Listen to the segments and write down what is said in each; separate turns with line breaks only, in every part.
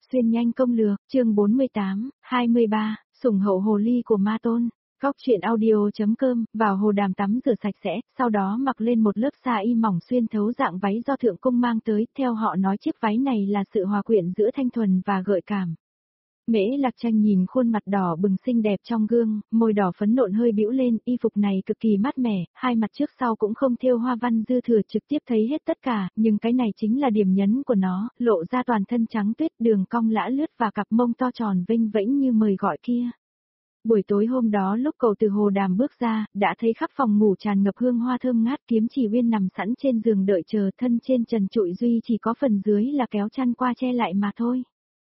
Xuyên nhanh công lược, chương 48, 23, sủng hậu hồ ly của ma tôn. Góc truyện audio.com, vào hồ đàm tắm rửa sạch sẽ, sau đó mặc lên một lớp sa y mỏng xuyên thấu dạng váy do thượng cung mang tới, theo họ nói chiếc váy này là sự hòa quyện giữa thanh thuần và gợi cảm. Mễ Lạc Tranh nhìn khuôn mặt đỏ bừng xinh đẹp trong gương, môi đỏ phấn nộn hơi bĩu lên, y phục này cực kỳ mát mẻ, hai mặt trước sau cũng không thêu hoa văn dư thừa, trực tiếp thấy hết tất cả, nhưng cái này chính là điểm nhấn của nó, lộ ra toàn thân trắng tuyết, đường cong lã lướt và cặp mông to tròn vênh vẫy như mời gọi kia. Buổi tối hôm đó lúc cậu từ hồ đàm bước ra, đã thấy khắp phòng ngủ tràn ngập hương hoa thơm ngát, Kiếm Chỉ Uyên nằm sẵn trên giường đợi chờ, thân trên trần trụi duy chỉ có phần dưới là kéo chăn qua che lại mà thôi.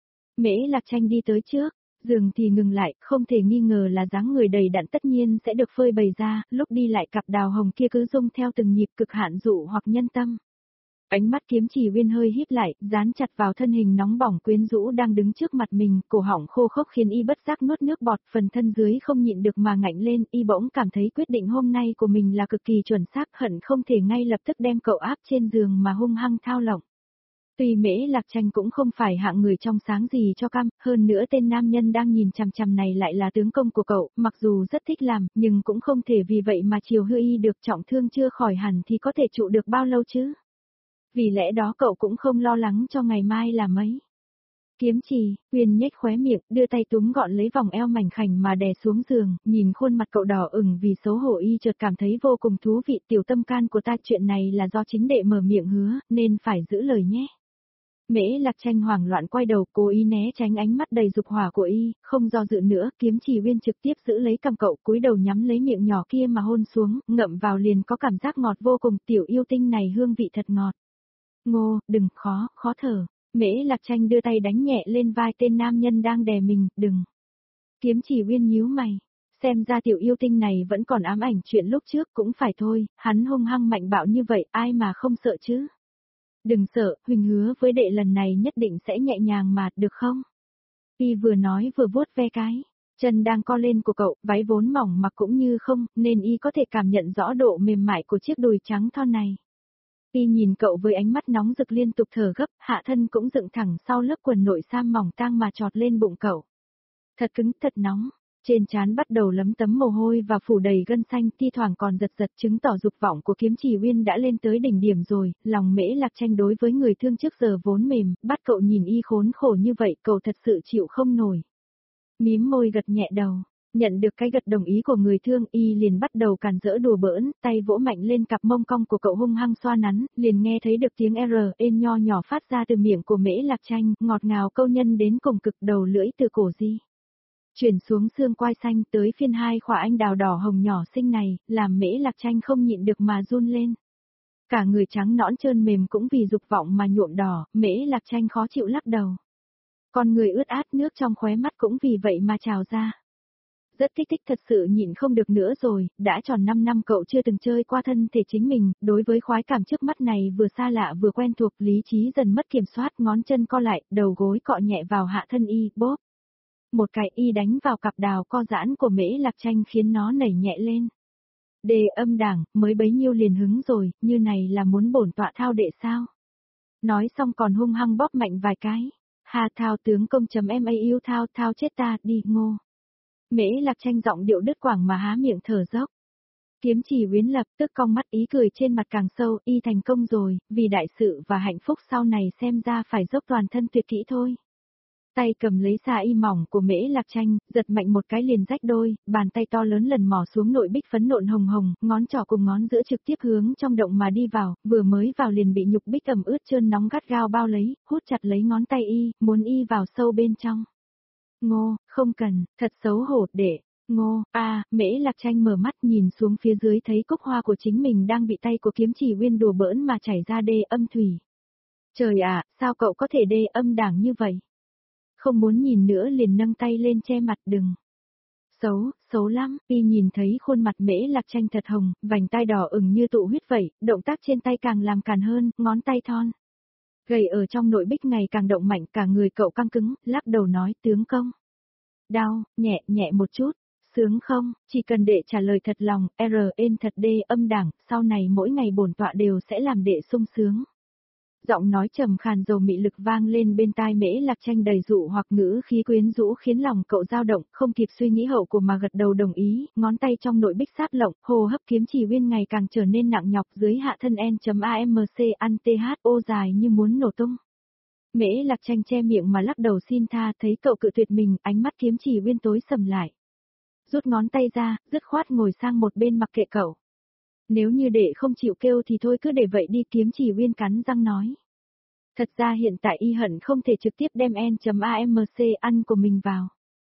Mễ Lạc Tranh đi tới trước, giường thì ngừng lại, không thể nghi ngờ là dáng người đầy đặn tất nhiên sẽ được phơi bày ra, lúc đi lại cặp đào hồng kia cứ rung theo từng nhịp cực hạn dụ hoặc nhân tâm. Ánh mắt Kiếm Chỉ Uyên hơi híp lại, dán chặt vào thân hình nóng bỏng quyến rũ đang đứng trước mặt mình, cổ họng khô khốc khiến y bất giác nuốt nước bọt, phần thân dưới không nhịn được mà ngạnh lên, y bỗng cảm thấy quyết định hôm nay của mình là cực kỳ chuẩn xác, hận không thể ngay lập tức đem cậu áp trên giường mà hung hăng thao lộng. Tuy Mễ Lạc Tranh cũng không phải hạng người trong sáng gì cho cam, hơn nữa tên nam nhân đang nhìn chằm chằm này lại là tướng công của cậu, mặc dù rất thích làm, nhưng cũng không thể vì vậy mà chiều hư y được, trọng thương chưa khỏi hẳn thì có thể trụ được bao lâu chứ. Vì lẽ đó cậu cũng không lo lắng cho ngày mai là mấy. Kiếm Chỉ Uyên nhếch khóe miệng, đưa tay túm gọn lấy vòng eo mảnh khảnh mà đè xuống giường, nhìn khuôn mặt cậu đỏ ửng vì xấu hổ, y chợt cảm thấy vô cùng thú vị. Tiểu tâm can của ta, chuyện này là do chính đệ mở miệng hứa, nên phải giữ lời nhé. Mễ Lạc Tranh hoảng loạn quay đầu, cố ý né tránh ánh mắt đầy dục hỏa của y, không do dự nữa, Kiếm Chỉ Uyên trực tiếp giữ lấy cằm cậu, cúi đầu nhắm lấy miệng nhỏ kia mà hôn xuống, ngậm vào liền có cảm giác ngọt vô cùng, tiểu yêu tinh này hương vị thật ngọt. Ngô, đừng, khó thở. Mễ Lạc Tranh đưa tay đánh nhẹ lên vai tên nam nhân đang đè mình, đừng. Kiếm Chỉ Uyên nhíu mày, xem ra tiểu yêu tinh này vẫn còn ám ảnh chuyện lúc trước, cũng phải thôi, hắn hung hăng mạnh bạo như vậy, ai mà không sợ chứ. Đừng sợ, huynh hứa với đệ lần này nhất định sẽ nhẹ nhàng mà, được không? Y vừa nói vừa vuốt ve cái chân đang co lên của cậu, váy vốn mỏng mặc cũng như không, nên y có thể cảm nhận rõ độ mềm mại của chiếc đùi trắng thon này. Y nhìn cậu với ánh mắt nóng rực liên tục thở gấp, hạ thân cũng dựng thẳng sau lớp quần nội sam mỏng tang mà trọt lên bụng cậu. Thật cứng, thật nóng. Trên trán bắt đầu lấm tấm mồ hôi và phủ đầy gân xanh, thi thoảng còn giật giật, chứng tỏ dục vọng của Kiếm Chỉ Uyên đã lên tới đỉnh điểm rồi. Lòng Mễ Lạc Tranh đối với người thương trước giờ vốn mềm, bắt cậu nhìn y khốn khổ như vậy, cậu thật sự chịu không nổi. Mím môi gật nhẹ đầu, nhận được cái gật đồng ý của người thương, y liền bắt đầu càn rỡ đùa bỡn, tay vỗ mạnh lên cặp mông cong của cậu hung hăng xoa nắn, liền nghe thấy được tiếng êm nho nhỏ phát ra từ miệng của Mễ Lạc Tranh, ngọt ngào câu nhân đến cùng cực, đầu lưỡi từ cổ di chuyển xuống xương quai xanh tới phiên hai khỏa anh đào đỏ hồng nhỏ xinh này, làm Mễ Lạc Tranh không nhịn được mà run lên. Cả người trắng nõn trơn mềm cũng vì dục vọng mà nhuộm đỏ, Mễ Lạc Tranh khó chịu lắc đầu. Con người ướt át, nước trong khóe mắt cũng vì vậy mà trào ra. Rất kích thích, thật sự nhịn không được nữa rồi, đã tròn 5 năm cậu chưa từng chơi qua thân thể chính mình, đối với khoái cảm trước mắt này vừa xa lạ vừa quen thuộc, lý trí dần mất kiểm soát, ngón chân co lại, đầu gối cọ nhẹ vào hạ thân y, bóp. Một cái y đánh vào cặp đào co giãn của Mễ Lạc Tranh khiến nó nảy nhẹ lên. Đề âm đảng, mới bấy nhiêu liền hứng rồi, như này là muốn bổn tọa thao đệ sao? Nói xong còn hung hăng bóp mạnh vài cái. Hà thao tướng công.ma yêu thao chết ta, đi ngô. Mễ Lạc Tranh giọng điệu đứt quãng mà há miệng thở dốc. Kiếm Chỉ Uyên lập tức cong mắt, ý cười trên mặt càng sâu, y thành công rồi, vì đại sự và hạnh phúc sau này xem ra phải dốc toàn thân tuyệt kỹ thôi. Tay cầm lấy sa y mỏng của Mễ Lạc Tranh, giật mạnh một cái liền rách đôi, bàn tay to lớn lần mò xuống nội bích phấn nộn hồng hồng, ngón trỏ cùng ngón giữa trực tiếp hướng trong động mà đi vào, vừa mới vào liền bị nhục bích ẩm ướt trơn nóng gắt gao bao lấy, hút chặt lấy ngón tay y, muốn y vào sâu bên trong. Ngô, không cần, thật xấu hổ đệ. Ngô, Mễ Lạc Tranh mở mắt nhìn xuống phía dưới thấy cúc hoa của chính mình đang bị tay của Kiếm Chỉ Uyên đùa bỡn mà chảy ra đê âm thủy. Trời ạ, sao cậu có thể đê âm đảng như vậy? Không muốn nhìn nữa liền nâng tay lên che mặt, đừng. Xấu lắm, y nhìn thấy khuôn mặt Mễ Lạc Tranh thật hồng, vành tai đỏ ửng như tụ huyết vậy, động tác trên tay càng làm càn hơn, ngón tay thon. Gầy ở trong nội bích ngày càng động mạnh, cả người cậu căng cứng, lắc đầu nói, tướng công. Đau, nhẹ một chút, sướng không, chỉ cần đệ trả lời thật lòng, thật đê âm đảng, sau này mỗi ngày bổn tọa đều sẽ làm đệ sung sướng. Giọng nói trầm khàn dầu mị lực vang lên bên tai Mễ Lạc Tranh đầy dụ hoặc ngữ khí quyến rũ khiến lòng cậu dao động, không kịp suy nghĩ hậu của mà gật đầu đồng ý, ngón tay trong nội bích sát lộng, hô hấp kiếm chỉ uyên ngày càng trở nên nặng nhọc dưới hạ thân N.AMC ăn THO dài như muốn nổ tung. Mễ Lạc Tranh che miệng mà lắc đầu xin tha, thấy cậu cự tuyệt mình, ánh mắt kiếm chỉ uyên tối sầm lại. Rút ngón tay ra, dứt khoát ngồi sang một bên mặc kệ cậu. Nếu như đệ không chịu kêu thì thôi cứ để vậy đi, kiếm chỉ uyên cắn răng nói. Thật ra hiện tại y hận không thể trực tiếp đem N.AMC ăn của mình vào.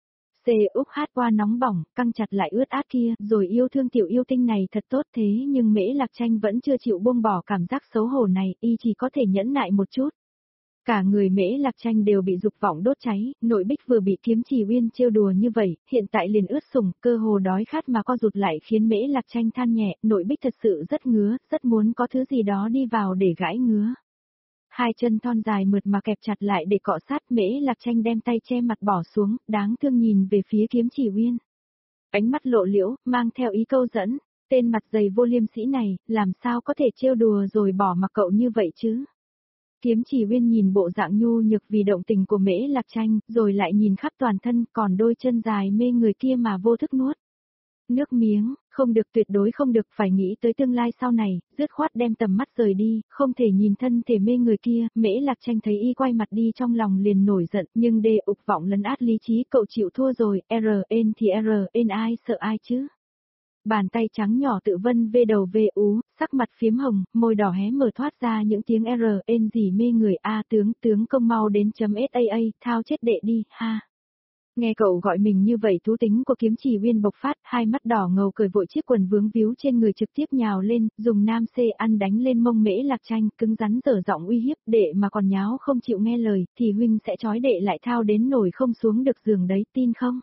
C úp hát qua nóng bỏng, căng chặt lại ướt át kia, rồi yêu thương tiểu yêu tinh này thật tốt thế nhưng Mễ Lạc Tranh vẫn chưa chịu buông bỏ cảm giác xấu hổ này, y chỉ có thể nhẫn nại một chút. Cả người Mễ Lạc Tranh đều bị dục vọng đốt cháy, nội bích vừa bị kiếm chỉ uyên trêu đùa như vậy, hiện tại liền ướt sũng, cơ hồ đói khát mà co rụt lại khiến Mễ Lạc Tranh than nhẹ, nội bích thật sự rất ngứa, rất muốn có thứ gì đó đi vào để gãi ngứa. Hai chân thon dài mượt mà kẹp chặt lại để cọ sát, Mễ Lạc Tranh đem tay che mặt bỏ xuống, đáng thương nhìn về phía kiếm chỉ uyên. Ánh mắt lộ liễu, mang theo ý câu dẫn, tên mặt dày vô liêm sỉ này, làm sao có thể trêu đùa rồi bỏ mặc cậu như vậy chứ? Kiếm chỉ uyên nhìn bộ dạng nhu nhược vì động tình của Mễ Lạc Tranh, rồi lại nhìn khắp toàn thân, còn đôi chân dài mê người kia mà vô thức nuốt nước miếng, không được, tuyệt đối không được, phải nghĩ tới tương lai sau này, dứt khoát đem tầm mắt rời đi, không thể nhìn thân thể mê người kia. Mễ Lạc Tranh thấy y quay mặt đi trong lòng liền nổi giận, nhưng đê ục vọng lấn át lý trí, cậu chịu thua rồi, RN thì RN ai sợ ai chứ? Bàn tay trắng nhỏ tự vân vê đầu vê ú, sắc mặt phiếm hồng, môi đỏ hé mở thoát ra những tiếng RN gì mê người a tướng công mau đến .SAA, thao chết đệ đi, ha. Nghe cậu gọi mình như vậy thú tính của kiếm chỉ uyên bộc phát, hai mắt đỏ ngầu cởi vội chiếc quần vướng víu trên người trực tiếp nhào lên, dùng nam xê ăn đánh lên mông Mễ Lạc Tranh, cứng rắn dở giọng uy hiếp, đệ mà còn nháo không chịu nghe lời, thì huynh sẽ trói đệ lại thao đến nổi không xuống được giường đấy, tin không?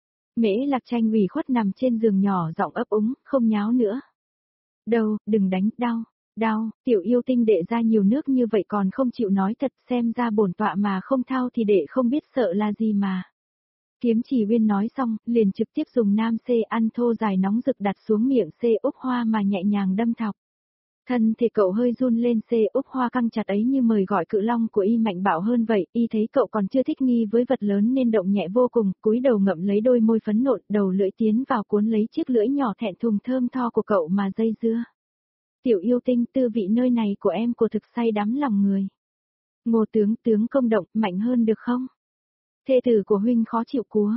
Mễ Lạc Tranh ủy khuất nằm trên giường nhỏ giọng ấp úng, không nháo nữa. Đâu, đừng đánh, đau, tiểu yêu tinh đệ ra nhiều nước như vậy còn không chịu nói thật, xem ra bổn tọa mà không thao thì đệ không biết sợ là gì mà. Kiếm chỉ uyên nói xong, liền trực tiếp dùng nam xê ăn thô dài nóng rực đặt xuống miệng xê úc hoa mà nhẹ nhàng đâm thọc. Thân thể cậu hơi run lên, xê úc hoa căng chặt ấy như mời gọi cự long của y mạnh bạo hơn vậy, y thấy cậu còn chưa thích nghi với vật lớn nên động nhẹ vô cùng, cúi đầu ngậm lấy đôi môi phấn nộn, đầu lưỡi tiến vào cuốn lấy chiếc lưỡi nhỏ thẹn thùng thơm tho của cậu mà dây dưa. Tiểu yêu tinh, tư vị nơi này của em của thực say đắm lòng người. Ngô tướng công động, mạnh hơn được không? Thê tử của huynh khó chịu cúa,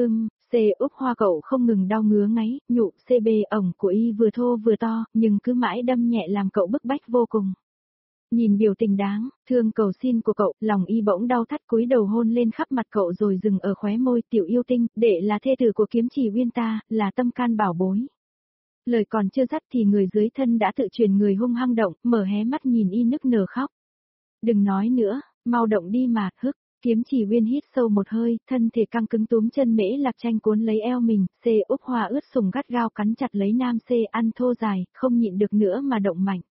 C úp hoa cậu không ngừng đau ngứa ngáy, nhụ CB ổng của y vừa thô vừa to, nhưng cứ mãi đâm nhẹ làm cậu bức bách vô cùng. Nhìn biểu tình đáng thương cầu xin của cậu, lòng y bỗng đau thắt, cúi đầu hôn lên khắp mặt cậu rồi dừng ở khóe môi. Tiểu yêu tinh, đệ là thê tử của kiếm chỉ uyên ta, là tâm can bảo bối. Lời còn chưa dứt thì người dưới thân đã tự truyền người hung hăng động, mở hé mắt nhìn y nức nở khóc. Đừng nói nữa, mau động đi mà, hức. Kiếm chỉ uyên hít sâu một hơi, thân thể căng cứng túm chân Mễ Lạc Tranh cuốn lấy eo mình, C úc hoa ướt sùng gắt gao cắn chặt lấy nam C ăn thô dài, không nhịn được nữa mà động mạnh.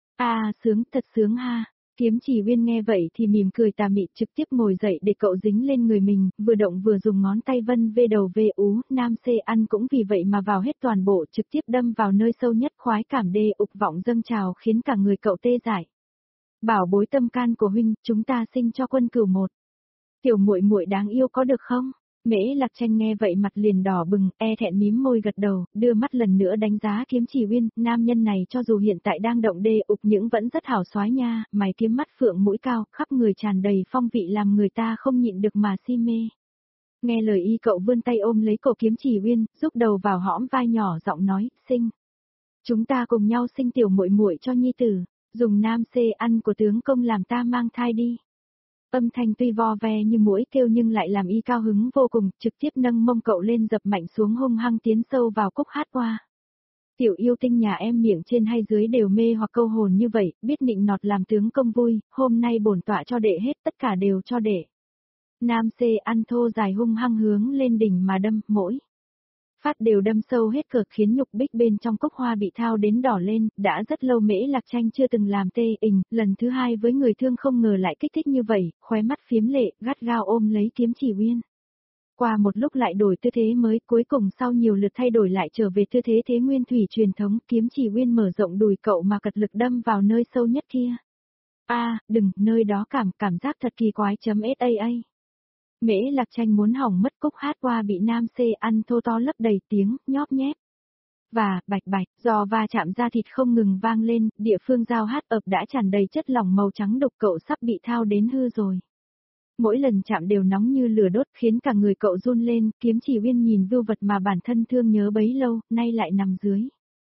Sướng, thật sướng ha. Kiếm chỉ uyên nghe vậy thì mỉm cười tà mị, trực tiếp ngồi dậy để cậu dính lên người mình, vừa động vừa dùng ngón tay vân vê đầu vê ú, nam C ăn cũng vì vậy mà vào hết toàn bộ, trực tiếp đâm vào nơi sâu nhất, khoái cảm đê ục vọng dâng trào khiến cả người cậu tê dại. Bảo bối tâm can của huynh, chúng ta sinh cho quân cửu một. Tiểu muội muội đáng yêu có được không? Mễ Lạc Tranh nghe vậy mặt liền đỏ bừng, thẹn mím môi gật đầu, đưa mắt lần nữa đánh giá kiếm chỉ uyên, nam nhân này cho dù hiện tại đang động đê ục những vẫn rất hảo soái nha, mày kiếm mắt phượng mũi cao, khắp người tràn đầy phong vị làm người ta không nhịn được mà si mê. Nghe lời y cậu vươn tay ôm lấy cổ kiếm chỉ uyên, rúc đầu vào hõm vai nhỏ giọng nói, sinh. Chúng ta cùng nhau sinh tiểu muội muội cho nhi tử, dùng nam xê ăn của tướng công làm ta mang thai đi. Âm thanh tuy vo ve như mũi kêu nhưng lại làm y cao hứng vô cùng, trực tiếp nâng mông cậu lên dập mạnh xuống hung hăng tiến sâu vào cúc hát qua. Tiểu yêu tinh nhà em miệng trên hay dưới đều mê hoặc câu hồn như vậy, biết nịnh nọt làm tướng công vui, hôm nay bổn tọa cho đệ hết, tất cả đều cho đệ. Nam C ăn thô dài hung hăng hướng lên đỉnh mà đâm, mỗi phát đều đâm sâu hết cực khiến nhục bích bên trong cúc hoa bị thao đến đỏ lên, đã rất lâu Mễ Lạc Tranh chưa từng làm tê ình, lần thứ hai với người thương không ngờ lại kích thích như vậy, khóe mắt phiếm lệ, gắt gao ôm lấy kiếm chỉ uyên. Qua một lúc lại đổi tư thế mới, cuối cùng sau nhiều lượt thay đổi lại trở về tư thế thế nguyên thủy truyền thống, kiếm chỉ uyên mở rộng đùi cậu mà cật lực đâm vào nơi sâu nhất kia. Đừng, nơi đó cảm giác thật kỳ quái .saa. Mễ Lạc Tranh muốn hỏng mất, Cúc hát qua bị nam C ăn thô to lấp đầy tiếng, nhóp nhép. Và, bạch bạch, do va chạm da thịt không ngừng vang lên, địa phương dao hát ập đã tràn đầy chất lỏng màu trắng đục, cậu sắp bị thao đến hư rồi. Mỗi lần chạm đều nóng như lửa đốt khiến cả người cậu run lên, Kiếm Chỉ Uyên nhìn vưu vật mà bản thân thương nhớ bấy lâu, nay lại nằm dưới.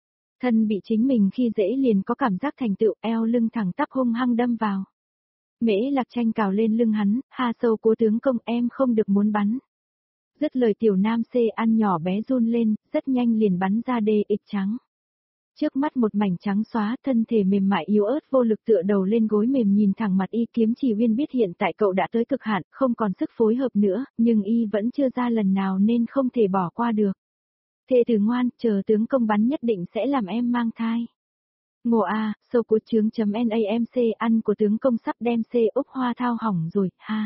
Thân bị chính mình khi dễ liền có cảm giác thành tựu, eo lưng thẳng tắp hung hăng đâm vào. Mễ Lạc Tranh cào lên lưng hắn, ha sâu của tướng công, em không được muốn bắn. Dứt lời tiểu nam C ăn nhỏ bé run lên, rất nhanh liền bắn ra đê ịch trắng. Trước mắt một mảnh trắng xóa, thân thể mềm mại yếu ớt vô lực tựa đầu lên gối mềm nhìn thẳng mặt y. Kiếm Chỉ Uyên biết hiện tại cậu đã tới cực hạn, không còn sức phối hợp nữa, nhưng y vẫn chưa ra lần nào nên không thể bỏ qua được. Thề tử ngoan, chờ tướng công bắn nhất định sẽ làm em mang thai. Ngộ sâu của chướng.namc ăn của tướng công sắp đem C Úc Hoa thao hỏng rồi, ha.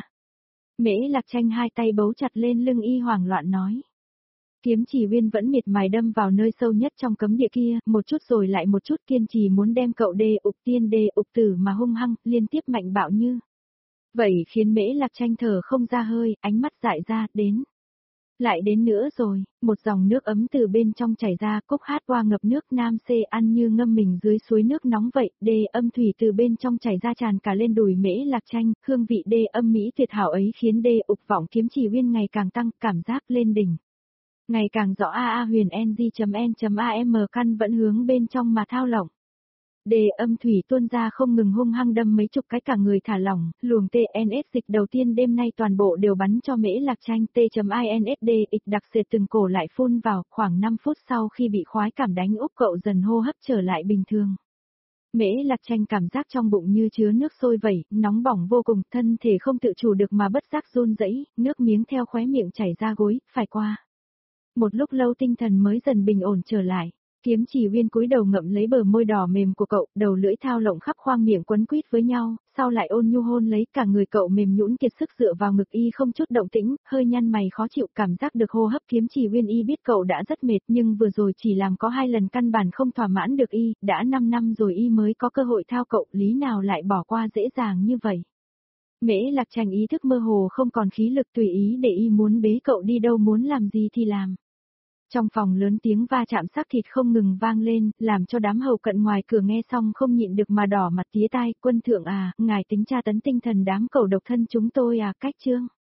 Mễ Lạc Tranh hai tay bấu chặt lên lưng y hoảng loạn nói. Kiếm Chỉ Uyên vẫn miệt mài đâm vào nơi sâu nhất trong cấm địa kia, một chút rồi lại một chút, kiên trì muốn đem cậu đê ục tiên đê ục tử mà hung hăng, liên tiếp mạnh bạo như. Vậy khiến Mễ Lạc Tranh thở không ra hơi, ánh mắt dại ra, đến. Lại đến nữa rồi, một dòng nước ấm từ bên trong chảy ra, Cúc hát qua ngập nước, nam C ăn như ngâm mình dưới suối nước nóng vậy, đê âm thủy từ bên trong chảy ra tràn cả lên đùi Mễ Lạc Tranh, hương vị đê âm mỹ tuyệt hảo ấy khiến đê ục vọng Kiếm Chỉ Uyên ngày càng tăng, cảm giác lên đỉnh. Ngày càng rõ huyền ng.n.am căn vẫn hướng bên trong mà thao lỏng. Đề âm thủy tuôn ra không ngừng hung hăng đâm mấy chục cái, cả người thả lỏng, luồng TNS dịch đầu tiên đêm nay toàn bộ đều bắn cho Mễ Lạc Tranh. T.insd ịch đặc sệt từng cổ lại phun vào, khoảng 5 phút sau khi bị khoái cảm đánh úp cậu dần hô hấp trở lại bình thường. Mễ Lạc Tranh cảm giác trong bụng như chứa nước sôi vẩy, nóng bỏng vô cùng, thân thể không tự chủ được mà bất giác run rẩy, nước miếng theo khóe miệng chảy ra gối, phải qua. Một lúc lâu tinh thần mới dần bình ổn trở lại. Kiếm Chỉ Uyên cúi đầu ngậm lấy bờ môi đỏ mềm của cậu, đầu lưỡi thao lộng khắp khoang miệng quấn quýt với nhau, sau lại ôn nhu hôn lấy, cả người cậu mềm nhũn kiệt sức dựa vào ngực y không chút động tĩnh, hơi nhăn mày khó chịu, cảm giác được hô hấp. Kiếm Chỉ Uyên y biết cậu đã rất mệt, nhưng vừa rồi chỉ làm có 2 lần căn bản không thỏa mãn được y, đã 5 năm rồi y mới có cơ hội thao cậu, lý nào lại bỏ qua dễ dàng như vậy. Mễ Lạc Tranh ý thức mơ hồ không còn khí lực, tùy ý để y muốn bế cậu đi đâu, muốn làm gì thì làm. Trong phòng lớn tiếng va chạm xác thịt không ngừng vang lên, làm cho đám hầu cận ngoài cửa nghe xong không nhịn được mà đỏ mặt tía tai. Quân thượng ngài tính tra tấn tinh thần đám cẩu độc thân chúng tôi cách chương.